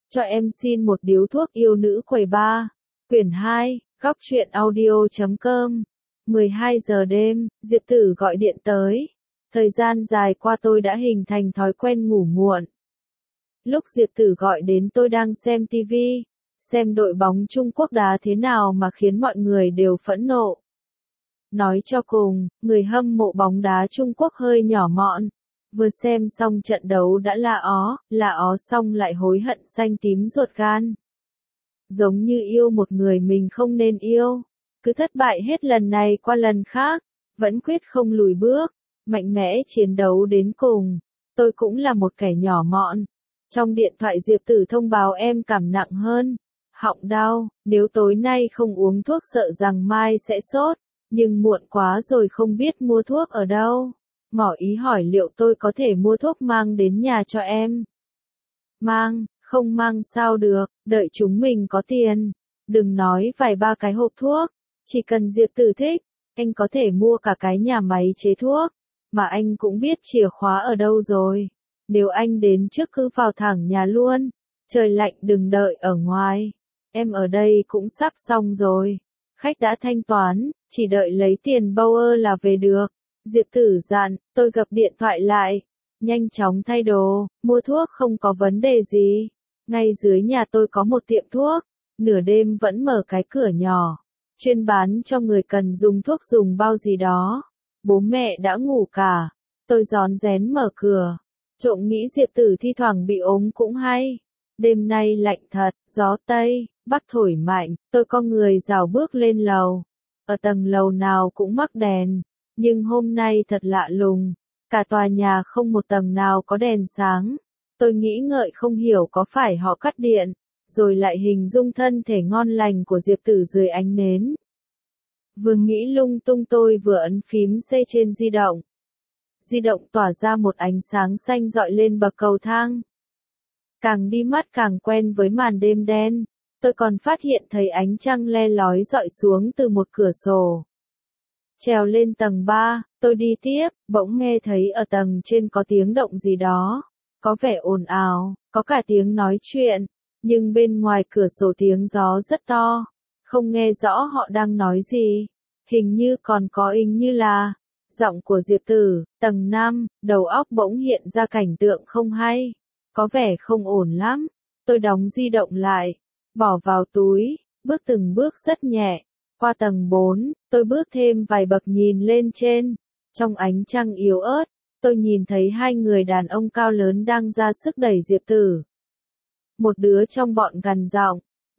Cho em xin một điếu thuốc yêu nữ quầy ba. Quyển 2, góc truyện audio.com. 12 giờ đêm, Diệp Tử gọi điện tới. Thời gian dài qua tôi đã hình thành thói quen ngủ muộn. Lúc Diệp Tử gọi đến tôi đang xem TV, xem đội bóng Trung Quốc đá thế nào mà khiến mọi người đều phẫn nộ. Nói cho cùng, người hâm mộ bóng đá Trung Quốc hơi nhỏ mọn. Vừa xem xong trận đấu đã la ó xong lại hối hận xanh tím ruột gan. Giống như yêu một người mình không nên yêu. Cứ thất bại hết lần này qua lần khác, vẫn quyết không lùi bước, mạnh mẽ chiến đấu đến cùng. Tôi cũng là một kẻ nhỏ mọn. Trong điện thoại Diệp Tử thông báo em cảm nặng hơn. Họng đau, nếu tối nay không uống thuốc sợ rằng mai sẽ sốt, nhưng muộn quá rồi không biết mua thuốc ở đâu. Ngỏ ý hỏi liệu tôi có thể mua thuốc mang đến nhà cho em. Mang, không mang sao được, đợi chúng mình có tiền. Đừng nói vài ba cái hộp thuốc, chỉ cần Diệp Tử thích, anh có thể mua cả cái nhà máy chế thuốc, mà anh cũng biết chìa khóa ở đâu rồi. Nếu anh đến trước cứ vào thẳng nhà luôn, trời lạnh đừng đợi ở ngoài. Em ở đây cũng sắp xong rồi, khách đã thanh toán, chỉ đợi lấy tiền Bauer là về được. Diệp Tử dặn, tôi gập điện thoại lại, nhanh chóng thay đồ, mua thuốc không có vấn đề gì. Ngay dưới nhà tôi có một tiệm thuốc, nửa đêm vẫn mở cái cửa nhỏ, chuyên bán cho người cần dùng thuốc dùng bao gì đó. Bố mẹ đã ngủ cả, tôi rón rén mở cửa, trộm nghĩ Diệp Tử thi thoảng bị ốm cũng hay. Đêm nay lạnh thật, gió Tây, Bắc thổi mạnh, tôi con người rảo bước lên lầu. Ở tầng lầu nào cũng mắc đèn. Nhưng hôm nay thật lạ lùng, cả tòa nhà không một tầng nào có đèn sáng. Tôi nghĩ ngợi không hiểu có phải họ cắt điện, rồi lại hình dung thân thể ngon lành của Diệp Tử dưới ánh nến. Vừa nghĩ lung tung tôi vừa ấn phím C trên di động. Di động tỏa ra một ánh sáng xanh rọi lên bậc cầu thang. Càng đi mắt càng quen với màn đêm đen, tôi còn phát hiện thấy ánh trăng le lói rọi xuống từ một cửa sổ. Trèo lên tầng 3, tôi đi tiếp, bỗng nghe thấy ở tầng trên có tiếng động gì đó. Có vẻ ồn ào, có cả tiếng nói chuyện, nhưng bên ngoài cửa sổ tiếng gió rất to. Không nghe rõ họ đang nói gì. Hình như còn có như là giọng của Diệp Tử. Tầng 5, đầu óc bỗng hiện ra cảnh tượng không hay. Có vẻ không ổn lắm. Tôi đóng di động lại, bỏ vào túi, bước từng bước rất nhẹ. Qua tầng 4, tôi bước thêm vài bậc nhìn lên trên. Trong ánh trăng yếu ớt, tôi nhìn thấy hai người đàn ông cao lớn đang ra sức đẩy Diệp Tử. Một đứa trong bọn gằn giọng,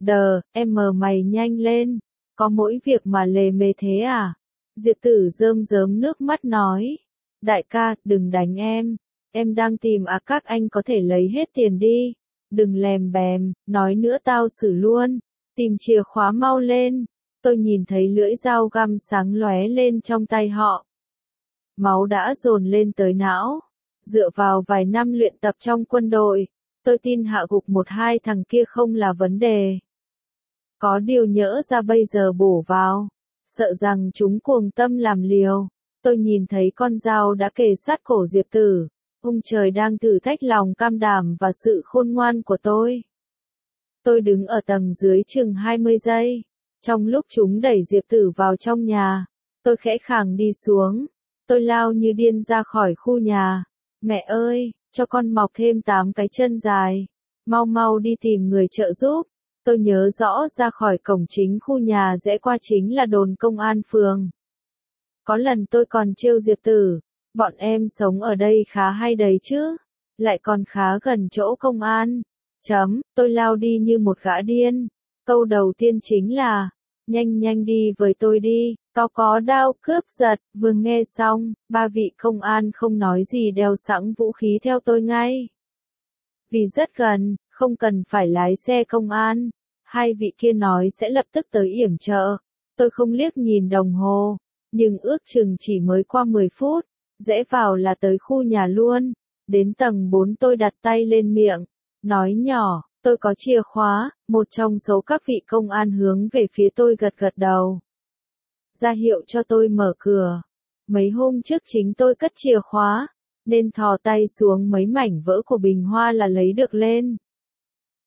em mày nhanh lên, có mỗi việc mà lề mề thế à? Diệp Tử rơm rớm nước mắt nói, đại ca, đừng đánh em đang tìm các anh có thể lấy hết tiền đi, đừng lèm bèm, nói nữa tao xử luôn, tìm chìa khóa mau lên. Tôi nhìn thấy lưỡi dao găm sáng lóe lên trong tay họ. Máu đã dồn lên tới não. Dựa vào vài năm luyện tập trong quân đội, tôi tin hạ gục một hai thằng kia không là vấn đề. Có điều nhỡ ra bây giờ bổ vào, sợ rằng chúng cuồng tâm làm liều. Tôi nhìn thấy con dao đã kề sát cổ Diệp Tử. Ông trời đang thử thách lòng cam đảm và sự khôn ngoan của tôi. Tôi đứng ở tầng dưới chừng 20 giây. Trong lúc chúng đẩy Diệp Tử vào trong nhà, tôi khẽ khàng đi xuống. Tôi lao như điên ra khỏi khu nhà. Mẹ ơi, cho con mọc thêm 8 cái chân dài. Mau mau đi tìm người trợ giúp. Tôi nhớ rõ ra khỏi cổng chính khu nhà rẽ qua chính là đồn công an phường. Có lần tôi còn trêu Diệp Tử, bọn em sống ở đây khá hay đấy chứ, lại còn khá gần chỗ công an. Tôi lao đi như một gã điên. Câu đầu tiên chính là, nhanh đi với tôi đi, có đao cướp giật. Vừa nghe xong, ba vị công an không nói gì đeo sẵn vũ khí theo tôi ngay. Vì rất gần, không cần phải lái xe công an. Hai vị kia nói sẽ lập tức tới yểm trợ. Tôi không liếc nhìn đồng hồ, nhưng ước chừng chỉ mới qua 10 phút, rẽ vào là tới khu nhà luôn. Đến tầng 4 tôi đặt tay lên miệng, nói nhỏ, tôi có chìa khóa. Một trong số các vị công an hướng về phía tôi gật gật đầu, ra hiệu cho tôi mở cửa. Mấy hôm trước chính tôi cất chìa khóa, nên thò tay xuống mấy mảnh vỡ của bình hoa là lấy được lên.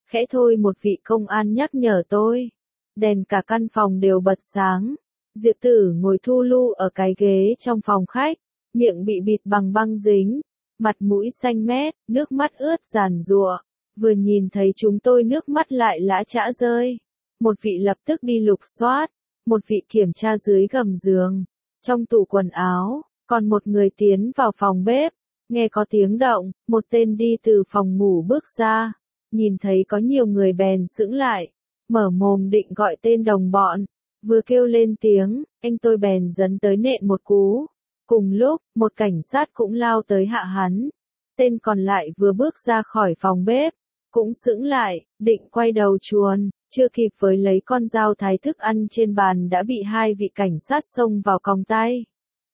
Khẽ thôi một vị công an nhắc nhở tôi. Đèn cả căn phòng đều bật sáng. Diệp Tử ngồi thu lu ở cái ghế trong phòng khách, miệng bị bịt bằng băng dính, mặt mũi xanh mét, nước mắt ướt giàn giụa. Vừa nhìn thấy chúng tôi nước mắt lại lã chã rơi. Một vị lập tức đi lục soát, một vị kiểm tra dưới gầm giường, trong tủ quần áo, còn một người tiến vào phòng bếp. Nghe có tiếng động, một tên đi từ phòng ngủ bước ra, nhìn thấy có nhiều người bèn sững lại, mở mồm định gọi tên đồng bọn, vừa kêu lên tiếng, anh tôi bèn dấn tới nện một cú. Cùng lúc, một cảnh sát cũng lao tới hạ hắn. Tên còn lại vừa bước ra khỏi phòng bếp, cũng sững lại, định quay đầu chuồn, chưa kịp với lấy con dao thái thức ăn trên bàn đã bị hai vị cảnh sát xông vào còng tay.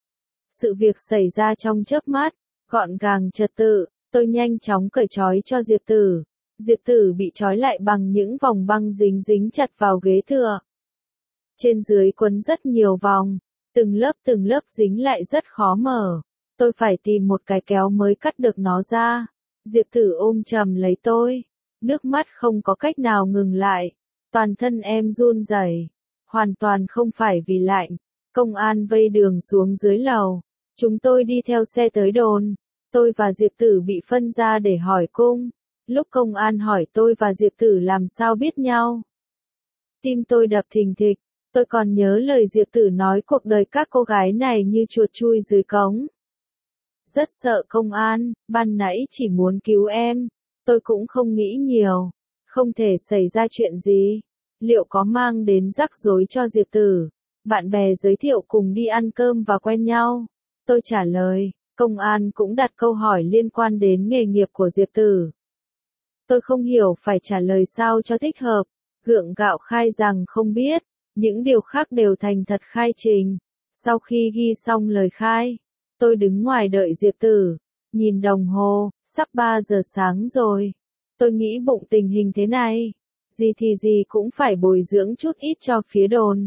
Sự việc xảy ra trong chớp mắt, gọn gàng trật tự, tôi nhanh chóng cởi trói cho Diệp Tử. Diệp Tử bị trói lại bằng những vòng băng dính dính chặt vào ghế tựa. Trên dưới quấn rất nhiều vòng, từng lớp dính lại rất khó mở. Tôi phải tìm một cái kéo mới cắt được nó ra. Diệp Tử ôm chầm lấy tôi, nước mắt không có cách nào ngừng lại. Toàn thân em run rẩy, hoàn toàn không phải vì lạnh. Công an vây đường xuống dưới lầu. Chúng tôi đi theo xe tới đồn. Tôi và Diệp Tử bị phân ra để hỏi cung. Lúc công an hỏi tôi và Diệp Tử làm sao biết nhau. Tim tôi đập thình thịch. Tôi còn nhớ lời Diệp Tử nói cuộc đời các cô gái này như chuột chui dưới cống. Rất sợ công an, ban nãy chỉ muốn cứu em. Tôi cũng không nghĩ nhiều. Không thể xảy ra chuyện gì. Liệu có mang đến rắc rối cho Diệp Tử? Bạn bè giới thiệu cùng đi ăn cơm và quen nhau. Tôi trả lời, công an cũng đặt câu hỏi liên quan đến nghề nghiệp của Diệp Tử. Tôi không hiểu phải trả lời sao cho thích hợp. Gượng gạo khai rằng không biết. Những điều khác đều thành thật khai trình. Sau khi ghi xong lời khai, tôi đứng ngoài đợi Diệp Tử. Nhìn đồng hồ, sắp 3 giờ sáng rồi. Tôi nghĩ bụng tình hình thế này, gì thì gì cũng phải bồi dưỡng chút ít cho phía đồn.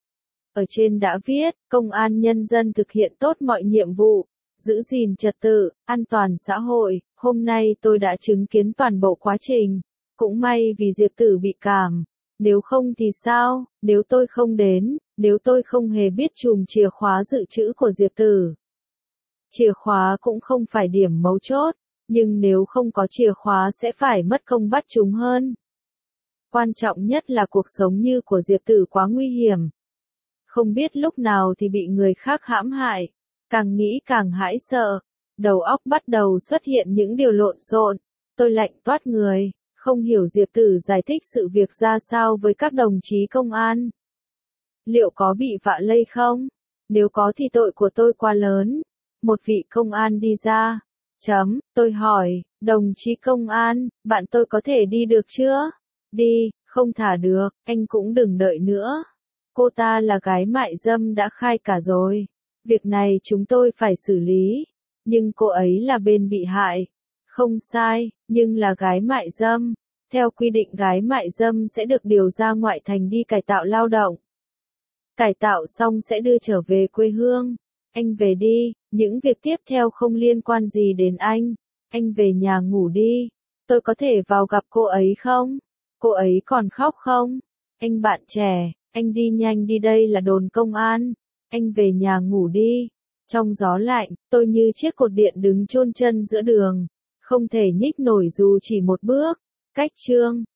Ở trên đã viết, công an nhân dân thực hiện tốt mọi nhiệm vụ, giữ gìn trật tự, an toàn xã hội. Hôm nay tôi đã chứng kiến toàn bộ quá trình. Cũng may vì Diệp Tử bị cảm. Nếu không thì sao, nếu tôi không đến, nếu tôi không hề biết chùm chìa khóa dự trữ của Diệp Tử. Chìa khóa cũng không phải điểm mấu chốt, nhưng nếu không có chìa khóa sẽ phải mất công bắt chúng hơn. Quan trọng nhất là cuộc sống như của Diệp Tử quá nguy hiểm. Không biết lúc nào thì bị người khác hãm hại, càng nghĩ càng hãi sợ, đầu óc bắt đầu xuất hiện những điều lộn xộn, tôi lạnh toát người. Không hiểu Diệp Tử giải thích sự việc ra sao với các đồng chí công an. Liệu có bị vạ lây không? Nếu có thì tội của tôi quá lớn. Một vị công an đi ra. Tôi hỏi, đồng chí công an, bạn tôi có thể đi được chưa? Đi, không thả được, anh cũng đừng đợi nữa. Cô ta là gái mại dâm đã khai cả rồi. Việc này chúng tôi phải xử lý. Nhưng cô ấy là bên bị hại. Không sai, nhưng là gái mại dâm. Theo quy định gái mại dâm sẽ được điều ra ngoại thành đi cải tạo lao động. Cải tạo xong sẽ đưa trở về quê hương. Anh về đi, những việc tiếp theo không liên quan gì đến anh. Anh về nhà ngủ đi. Tôi có thể vào gặp cô ấy không? Cô ấy còn khóc không? Anh bạn trẻ, anh đi nhanh đi, đây là đồn công an. Anh về nhà ngủ đi. Trong gió lạnh, tôi như chiếc cột điện đứng chôn chân giữa đường. Không thể nhích nổi dù chỉ một bước. Cách chương